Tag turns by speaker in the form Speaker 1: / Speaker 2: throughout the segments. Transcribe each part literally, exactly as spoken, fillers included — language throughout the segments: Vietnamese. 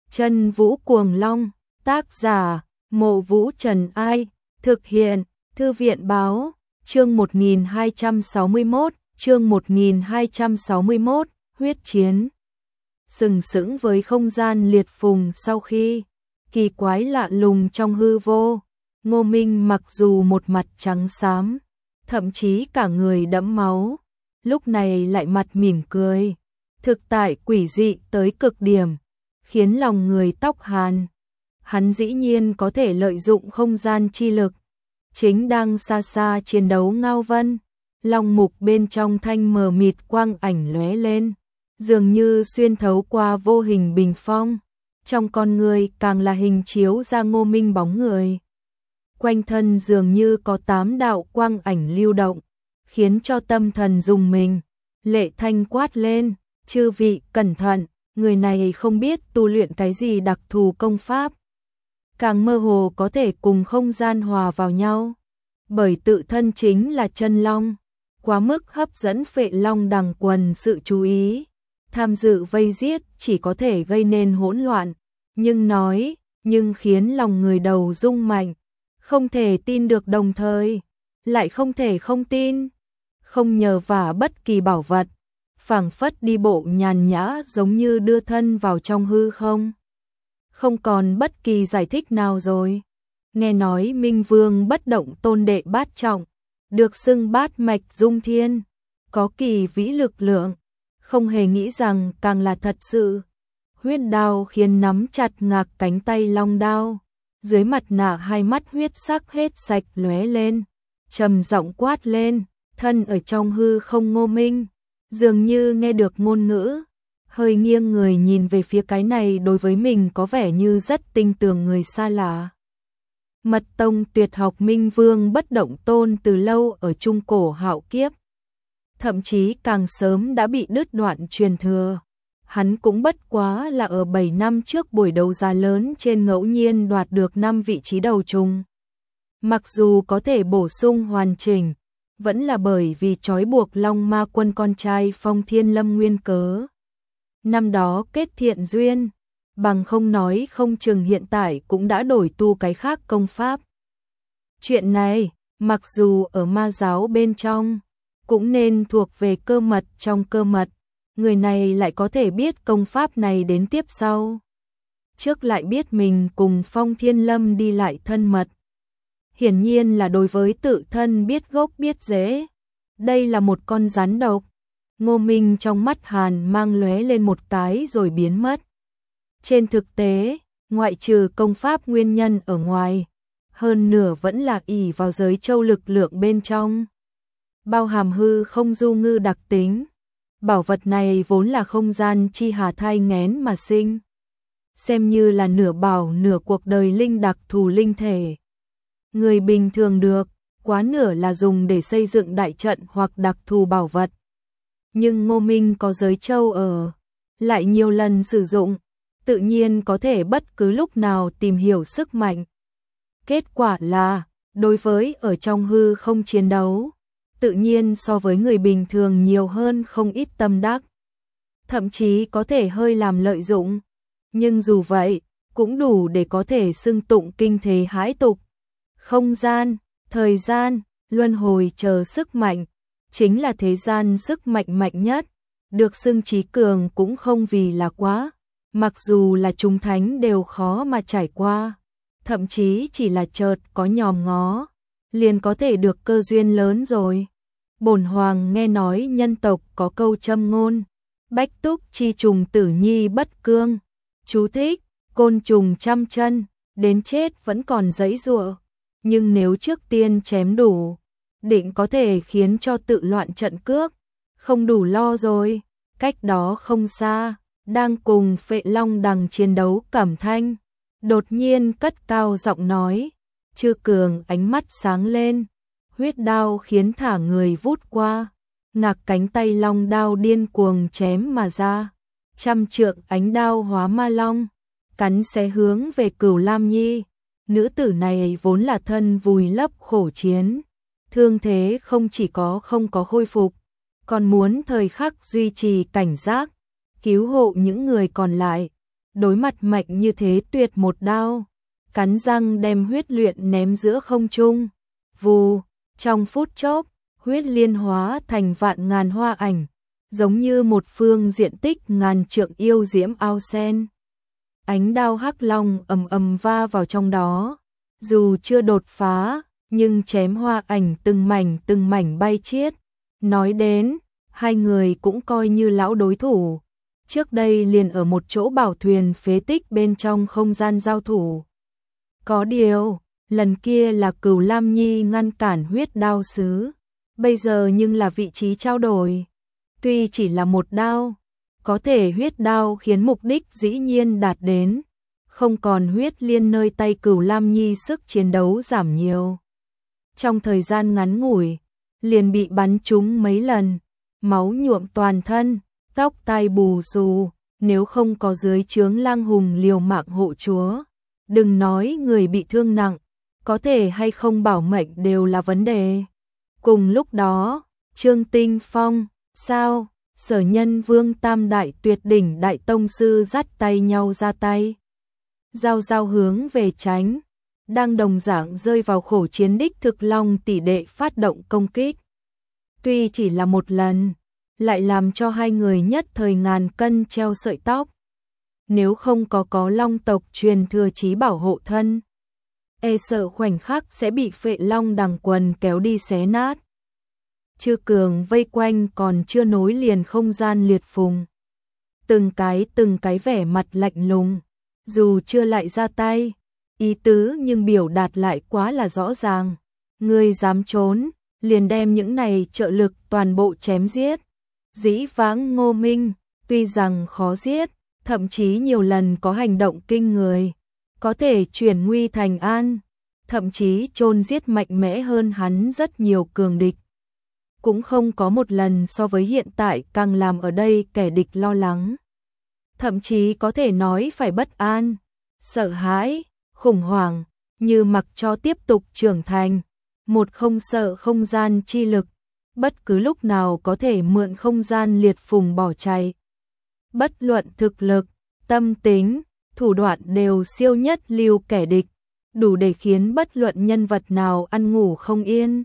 Speaker 1: Chân Vũ Cuồng Long, tác giả, Mộ Vũ Trần Ai, thực hiện, Thư viện Báo, chương một nghìn hai trăm sáu mươi mốt, chương một nghìn hai trăm sáu mươi mốt, huyết chiến. Sừng sững với không gian liệt phùng sau khi, kỳ quái lạ lùng trong hư vô, Ngô Minh mặc dù một mặt trắng xám, thậm chí cả người đẫm máu, lúc này lại mặt mỉm cười, thực tại quỷ dị tới cực điểm, khiến lòng người tóc hàn. Hắn dĩ nhiên có thể lợi dụng không gian chi lực, chính đang xa xa chiến đấu ngao vân, long mục bên trong thanh mờ mịt quang ảnh lóe lên, dường như xuyên thấu qua vô hình bình phong, trong con người càng là hình chiếu ra Ngô Minh bóng người. Quanh thân dường như có tám đạo quang ảnh lưu động, khiến cho tâm thần rùng mình. Lệ Thanh quát lên, chư vị cẩn thận, người này không biết tu luyện cái gì đặc thù công pháp, càng mơ hồ có thể cùng không gian hòa vào nhau, bởi tự thân chính là chân long, quá mức hấp dẫn Phệ Long đằng quần sự chú ý, tham dự vây giết chỉ có thể gây nên hỗn loạn, nhưng nói, nhưng khiến lòng người đầu rung mạnh, không thể tin được đồng thời, lại không thể không tin, không nhờ vả bất kỳ bảo vật, phảng phất đi bộ nhàn nhã giống như đưa thân vào trong hư không. Không còn bất kỳ giải thích nào rồi. Nghe nói Minh Vương bất động tôn đệ bát trọng, được xưng bát mạch dung thiên, có kỳ vĩ lực lượng, không hề nghĩ rằng càng là thật sự. Huyết đao khiến nắm chặt ngạc cánh tay long đao, dưới mặt nạ hai mắt huyết sắc hết sạch lóe lên, trầm giọng quát lên, thân ở trong hư không Ngô Minh, dường như nghe được ngôn ngữ, hơi nghiêng người nhìn về phía cái này đối với mình có vẻ như rất tinh tường người xa lạ. Mật tông tuyệt học Minh Vương bất động tôn từ lâu ở trung cổ hạo kiếp, thậm chí càng sớm đã bị đứt đoạn truyền thừa. Hắn cũng bất quá là ở bảy năm trước buổi đấu giá lớn trên ngẫu nhiên đoạt được năm vị trí đầu trùng. Mặc dù có thể bổ sung hoàn chỉnh, vẫn là bởi vì trói buộc Long Ma Quân con trai Phong Thiên Lâm nguyên cớ. Năm đó kết thiện duyên, bằng không nói không chừng hiện tại cũng đã đổi tu cái khác công pháp. Chuyện này, mặc dù ở ma giáo bên trong, cũng nên thuộc về cơ mật trong cơ mật, người này lại có thể biết công pháp này đến tiếp sau. Trước lại biết mình cùng Phong Thiên Lâm đi lại thân mật. Hiển nhiên là đối với tự thân biết gốc biết rễ. Đây là một con rắn độc. Ngô Minh trong mắt hàn mang lóe lên một cái rồi biến mất. Trên thực tế, ngoại trừ công pháp nguyên nhân ở ngoài, hơn nửa vẫn là ỷ vào giới châu lực lượng bên trong. Bao hàm hư không du ngư đặc tính. Bảo vật này vốn là không gian chi hà thai nghén mà sinh. Xem như là nửa bảo nửa cuộc đời linh đặc thù linh thể. Người bình thường được, quá nửa là dùng để xây dựng đại trận hoặc đặc thù bảo vật. Nhưng Ngô Minh có giới châu ở, lại nhiều lần sử dụng, tự nhiên có thể bất cứ lúc nào tìm hiểu sức mạnh. Kết quả là, đối với ở trong hư không chiến đấu, tự nhiên so với người bình thường nhiều hơn không ít tâm đắc. Thậm chí có thể hơi làm lợi dụng, nhưng dù vậy, cũng đủ để có thể xưng tụng kinh thế hãi tục. Không gian, thời gian, luân hồi chờ sức mạnh, chính là thế gian sức mạnh mạnh nhất, được xưng trí cường cũng không vì là quá, mặc dù là chúng thánh đều khó mà trải qua, thậm chí chỉ là chợt có nhòm ngó, liền có thể được cơ duyên lớn rồi. Bổn hoàng nghe nói nhân tộc có câu châm ngôn, bách túc chi trùng tử nhi bất cương, chú thích, côn trùng trăm chân, đến chết vẫn còn giãy giụa, nhưng nếu trước tiên chém đủ, định có thể khiến cho tự loạn trận cước, không đủ lo rồi. Cách đó không xa, đang cùng Phệ Long đằng chiến đấu Cẩm Thanh, đột nhiên cất cao giọng nói, Chư Cường ánh mắt sáng lên, huyết đao khiến thả người vút qua, ngạc cánh tay long đao điên cuồng chém mà ra, trăm trượng ánh đao hóa ma long, cắn xé hướng về Cửu Lam Nhi. Nữ tử này vốn là thân vùi lấp khổ chiến, thương thế không chỉ có không có khôi phục, còn muốn thời khắc duy trì cảnh giác, cứu hộ những người còn lại. đối mặt mạnh như thế tuyệt một đao, cắn răng đem huyết luyện ném giữa không trung. Vù, trong phút chốc, huyết liên hóa thành vạn ngàn hoa ảnh, giống như một phương diện tích ngàn trượng yêu diễm ao sen. Ánh đao hắc long ầm ầm va vào trong đó, dù chưa đột phá, nhưng chém hoa ảnh từng mảnh từng mảnh bay chiết. Nói đến, hai người cũng coi như lão đối thủ, trước đây liền ở một chỗ bảo thuyền phế tích bên trong không gian giao thủ. Có điều, lần kia là Cửu Lam Nhi ngăn cản huyết đao sứ, bây giờ nhưng là vị trí trao đổi. Tuy chỉ là một đao, có thể huyết đao khiến mục đích dĩ nhiên đạt đến, không còn huyết liên nơi tay Cửu Lam Nhi sức chiến đấu giảm nhiều. Trong thời gian ngắn ngủi, liền bị bắn trúng mấy lần, máu nhuộm toàn thân, tóc tai bù xù, nếu không có dưới trướng Lang Hùng liều mạng hộ chúa, đừng nói người bị thương nặng, có thể hay không bảo mệnh đều là vấn đề. Cùng lúc đó, Trương Tinh Phong, sao, Sở Nhân Vương tam đại tuyệt đỉnh đại tông sư dắt tay nhau ra tay. Giao giao hướng về tránh, đang đồng dạng rơi vào khổ chiến đích thực long tỷ đệ phát động công kích. Tuy chỉ là một lần, lại làm cho hai người nhất thời ngàn cân treo sợi tóc. Nếu không có có long tộc truyền thừa chí bảo hộ thân, e sợ khoảnh khắc sẽ bị phệ long đằng quần kéo đi xé nát. Chư cường vây quanh còn chưa nối liền không gian liệt phùng. Từng cái từng cái vẻ mặt lạnh lùng, dù chưa lại ra tay, ý tứ nhưng biểu đạt lại quá là rõ ràng. Ngươi dám trốn, liền đem những này trợ lực toàn bộ chém giết. Dĩ vãng Ngô Minh, tuy rằng khó giết, thậm chí nhiều lần có hành động kinh người, có thể chuyển nguy thành an, thậm chí chôn giết mạnh mẽ hơn hắn rất nhiều cường địch. Cũng không có một lần so với hiện tại càng làm ở đây kẻ địch lo lắng. Thậm chí có thể nói phải bất an, sợ hãi, khủng hoảng, như mặc cho tiếp tục trưởng thành. Một không sợ không gian chi lực, bất cứ lúc nào có thể mượn không gian liệt phùng bỏ chạy. Bất luận thực lực, tâm tính, thủ đoạn đều siêu nhất lưu kẻ địch, đủ để khiến bất luận nhân vật nào ăn ngủ không yên.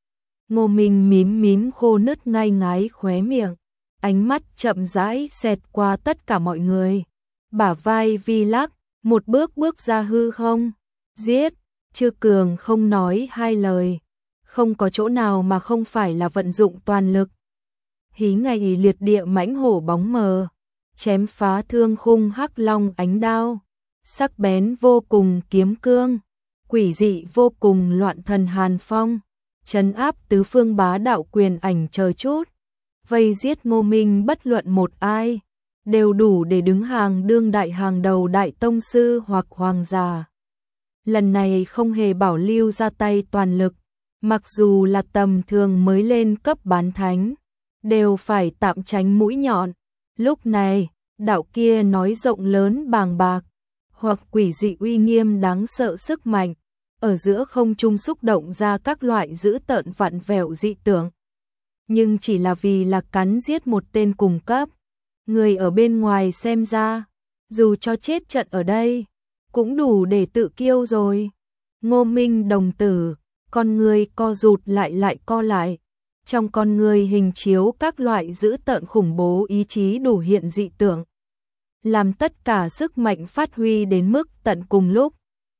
Speaker 1: Ngô Minh mím mím khô nứt ngay ngái khóe miệng, ánh mắt chậm rãi xẹt qua tất cả mọi người, bả vai vi lắc, một bước bước ra hư không, giết. Chư cường không nói hai lời, không có chỗ nào mà không phải là vận dụng toàn lực. Hí ngày liệt địa mãnh hổ bóng mờ, chém phá thương khung hắc long ánh đao, sắc bén vô cùng kiếm cương, quỷ dị vô cùng loạn thần hàn phong, trấn áp tứ phương bá đạo quyền ảnh chờ chút, vây giết Ngô Minh bất luận một ai, đều đủ để đứng hàng đương đại hàng đầu đại tông sư hoặc hoàng giả. Lần này không hề bảo lưu ra tay toàn lực, mặc dù là tầm thường mới lên cấp bán thánh, đều phải tạm tránh mũi nhọn. Lúc này, đạo kia nói rộng lớn bàng bạc, hoặc quỷ dị uy nghiêm đáng sợ sức mạnh, ở giữa không trung xúc động ra các loại dữ tợn vặn vẹo dị tưởng. Nhưng chỉ là vì là cắn giết một tên cùng cấp, người ở bên ngoài xem ra, dù cho chết trận ở đây, cũng đủ để tự kiêu rồi. Ngô Minh đồng tử, con người co rụt lại lại co lại, trong con người hình chiếu các loại dữ tợn khủng bố ý chí đủ hiện dị tưởng, làm tất cả sức mạnh phát huy đến mức tận cùng lúc.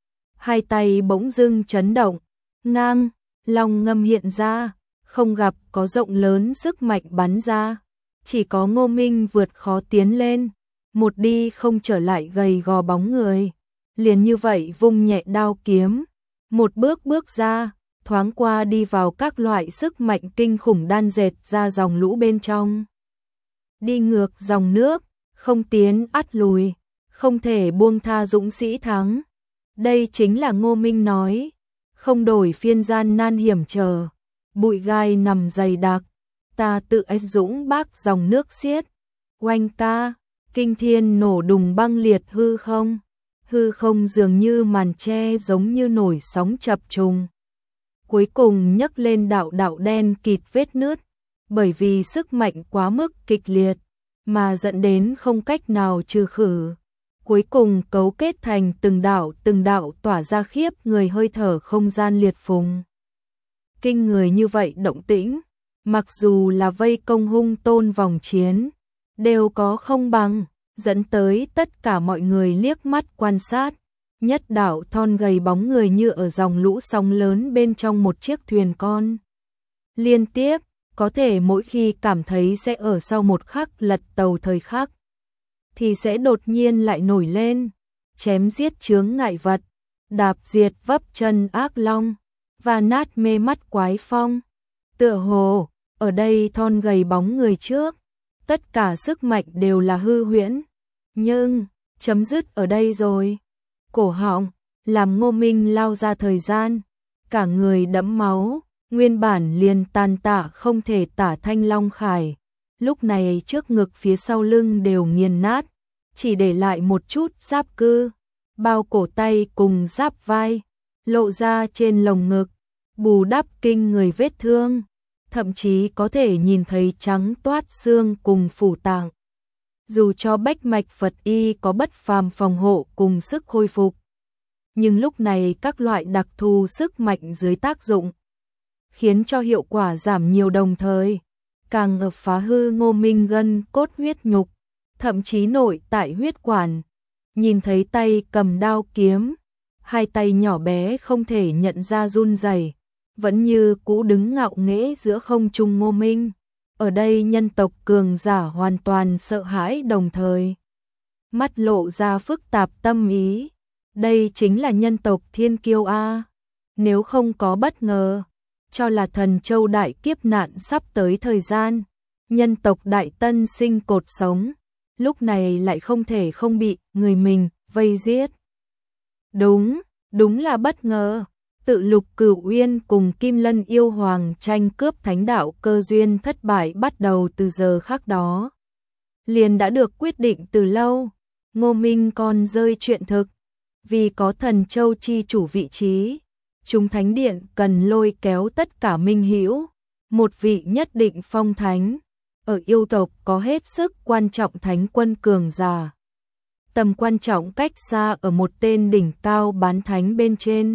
Speaker 1: Hai tay bỗng dưng chấn động, ngang, long ngâm hiện ra, không gặp có rộng lớn sức mạnh bắn ra, chỉ có Ngô Minh vượt khó tiến lên, một đi không trở lại gầy gò bóng người. Liền như vậy vung nhẹ đao kiếm, một bước bước ra, thoáng qua đi vào các loại sức mạnh kinh khủng đan dệt ra dòng lũ bên trong. Đi ngược dòng nước, không tiến ắt lùi, không thể buông tha dũng sĩ thắng. Đây chính là Ngô Minh nói, không đổi phiên gian nan hiểm trở, bụi gai nằm dày đặc, ta tự ách dũng bác dòng nước xiết. Oanh ca, kinh thiên nổ đùng băng liệt hư không. Hư không dường như màn tre giống như nổi sóng chập trùng. Cuối cùng nhấc lên đạo đạo đen kịt vết nứt, bởi vì sức mạnh quá mức kịch liệt, mà dẫn đến không cách nào trừ khử. cuối cùng cấu kết thành từng đạo từng đạo tỏa ra khiếp người hơi thở không gian liệt phùng. Kinh người như vậy động tĩnh, mặc dù là vây công hung tôn vòng chiến, đều có không bằng, dẫn tới tất cả mọi người liếc mắt quan sát. Nhất đạo thon gầy bóng người như ở dòng lũ sóng lớn bên trong một chiếc thuyền con. Liên tiếp, có thể mỗi khi cảm thấy sẽ ở sau một khắc lật tàu thời khắc, thì sẽ đột nhiên lại nổi lên, chém giết chướng ngại vật, đạp diệt vấp chân ác long, và nát mê mắt quái phong. Tựa hồ, ở đây thon gầy bóng người trước, tất cả sức mạnh đều là hư huyễn, nhưng chấm dứt ở đây rồi. Cổ họng, làm Ngô Minh lao ra thời gian, cả người đẫm máu, nguyên bản liền tàn tạ không thể tả thanh long khải, lúc này trước ngực phía sau lưng đều nghiền nát, chỉ để lại một chút giáp cư, bao cổ tay cùng giáp vai, lộ ra trên lồng ngực, bù đắp kinh người vết thương, thậm chí có thể nhìn thấy trắng toát xương cùng phủ tạng. Dù cho bách mạch Phật y có bất phàm phòng hộ cùng sức khôi phục, nhưng lúc này các loại đặc thù sức mạnh dưới tác dụng, khiến cho hiệu quả giảm nhiều đồng thời, càng ngập phá hư Ngô Minh gân cốt huyết nhục, thậm chí nội tại huyết quản. Nhìn thấy tay cầm đao kiếm, hai tay nhỏ bé không thể nhận ra run rẩy, vẫn như cũ đứng ngạo nghễ giữa không trung Ngô Minh. Ở đây nhân tộc cường giả hoàn toàn sợ hãi đồng thời, mắt lộ ra phức tạp tâm ý. Đây chính là nhân tộc thiên kiêu a. Nếu không có bất ngờ, cho là thần châu đại kiếp nạn sắp tới thời gian, nhân tộc đại tân sinh cột sống, lúc này lại không thể không bị người mình vây giết. Đúng, đúng là bất ngờ. Tự Lục Cửu Uyên cùng Kim Lân yêu hoàng tranh cướp thánh đạo cơ duyên thất bại bắt đầu từ giờ khắc đó, liền đã được quyết định từ lâu. Ngô Minh còn rơi chuyện thực, vì có thần châu chi chủ vị trí, chúng thánh điện cần lôi kéo tất cả minh hữu, một vị nhất định phong thánh, ở yêu tộc có hết sức quan trọng thánh quân cường giả. Tầm quan trọng cách xa ở một tên đỉnh cao bán thánh bên trên.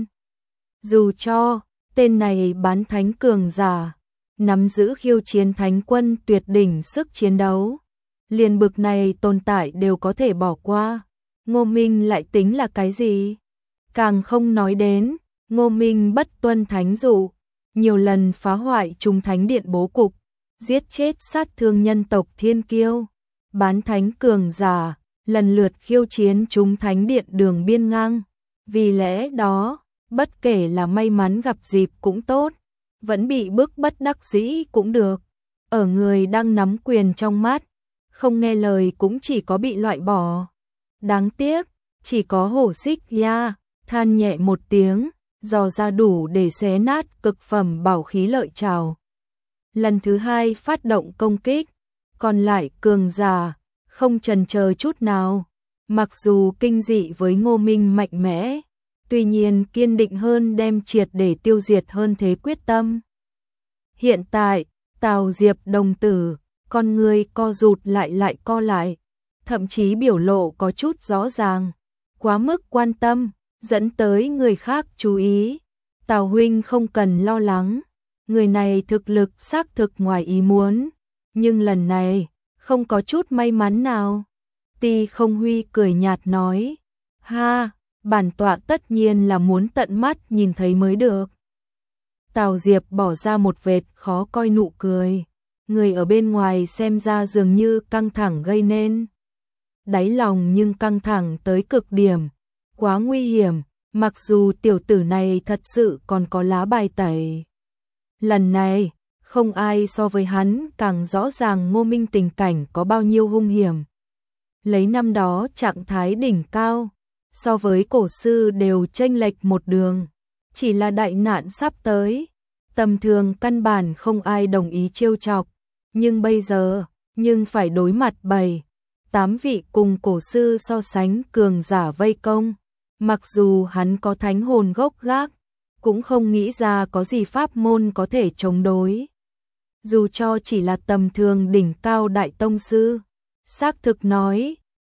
Speaker 1: Dù cho tên này bán thánh cường giả, nắm giữ khiêu chiến thánh quân tuyệt đỉnh sức chiến đấu, liền bực này tồn tại đều có thể bỏ qua, Ngô Minh lại tính là cái gì? Càng không nói đến, Ngô Minh bất tuân thánh dụ, nhiều lần phá hoại chúng thánh điện bố cục, giết chết sát thương nhân tộc thiên kiêu, bán thánh cường giả, lần lượt khiêu chiến chúng thánh điện đường biên ngang. Vì lẽ đó, bất kể là may mắn gặp dịp cũng tốt, vẫn bị bức bất đắc dĩ cũng được. Ở người đang nắm quyền trong mắt, không nghe lời cũng chỉ có bị loại bỏ. Đáng tiếc, chỉ có Hổ Xích Ya, than nhẹ một tiếng, dò ra đủ để xé nát cực phẩm bảo khí lợi trảo. Lần thứ hai phát động công kích, còn lại cường giả, không chần chờ chút nào. Mặc dù kinh dị với Ngô Minh mạnh mẽ, tuy nhiên kiên định hơn đem triệt để tiêu diệt hơn thế quyết tâm. Hiện tại, Tào Diệp đồng tử, con người co rụt lại lại co lại, thậm chí biểu lộ có chút rõ ràng, quá mức quan tâm, dẫn tới người khác chú ý. Tào huynh không cần lo lắng, người này thực lực xác thực ngoài ý muốn, nhưng lần này, không có chút may mắn nào. Ti Không Huy cười nhạt nói, ha, bản tọa tất nhiên là muốn tận mắt nhìn thấy mới được. Tào Diệp bỏ ra một vệt khó coi nụ cười, người ở bên ngoài xem ra dường như căng thẳng gây nên. Đáy lòng nhưng căng thẳng tới cực điểm, quá nguy hiểm, mặc dù tiểu tử này thật sự còn có lá bài tẩy. Lần này, không ai so với hắn càng rõ ràng Ngô Minh tình cảnh có bao nhiêu hung hiểm. Lấy năm đó trạng thái đỉnh cao, so với cổ sư đều chênh lệch một đường, chỉ là đại nạn sắp tới, tầm thường căn bản không ai đồng ý trêu chọc, nhưng bây giờ, nhưng phải đối mặt bảy, tám vị cùng cổ sư so sánh cường giả vây công, mặc dù hắn có thánh hồn gốc gác, cũng không nghĩ ra có gì pháp môn có thể chống đối. Dù cho chỉ là tầm thường đỉnh cao đại tông sư, xác thực nói,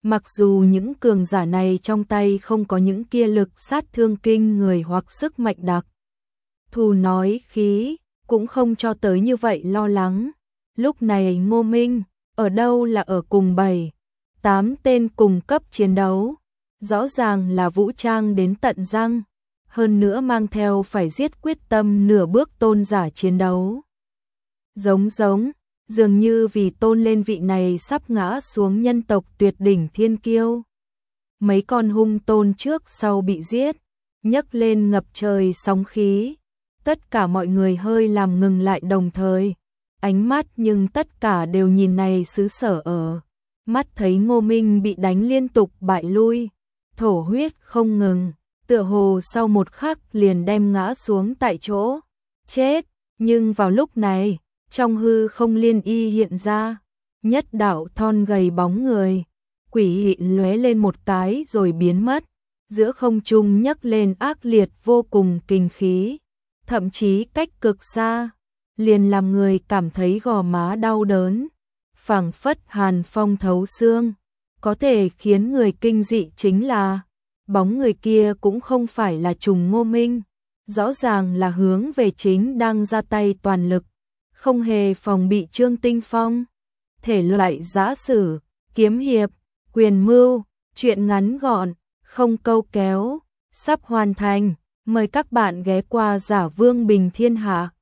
Speaker 1: Mặc dù những cường giả này trong tay không có những kia lực sát thương kinh người hoặc sức mạnh đặc thù nói khí, cũng không cho tới như vậy lo lắng. Lúc này Ngô Minh, ở đâu là ở cùng bảy, tám tên cùng cấp chiến đấu, rõ ràng là vũ trang đến tận răng, hơn nữa mang theo phải giết quyết tâm nửa bước tôn giả chiến đấu. Giống giống, dường như vì tôn lên vị này sắp ngã xuống nhân tộc tuyệt đỉnh thiên kiêu. Mấy con hung tôn trước sau bị giết, nhấc lên ngập trời sóng khí. Tất cả mọi người hơi làm ngừng lại đồng thời, ánh mắt nhưng tất cả đều nhìn này xứ sở ở. Mắt thấy Ngô Minh bị đánh liên tục bại lui, thổ huyết không ngừng, tựa hồ sau một khắc liền đem ngã xuống tại chỗ, chết. Nhưng vào lúc này, trong hư không liên y hiện ra, nhất đạo thon gầy bóng người, quỷ dị lóe lên một cái rồi biến mất, giữa không trung nhấc lên ác liệt vô cùng kinh khí, thậm chí cách cực xa, liền làm người cảm thấy gò má đau đớn, phảng phất hàn phong thấu xương. Có thể khiến người kinh dị chính là, bóng người kia cũng không phải là trùng Ngô Minh, rõ ràng là hướng về chính đang ra tay toàn lực, không hề phòng bị Trương Tinh Phong. Thể loại giã sử, kiếm hiệp, quyền mưu, truyện ngắn gọn, không câu kéo, sắp hoàn thành. Mời các bạn ghé qua Giả Vương Bình Thiên Hạ.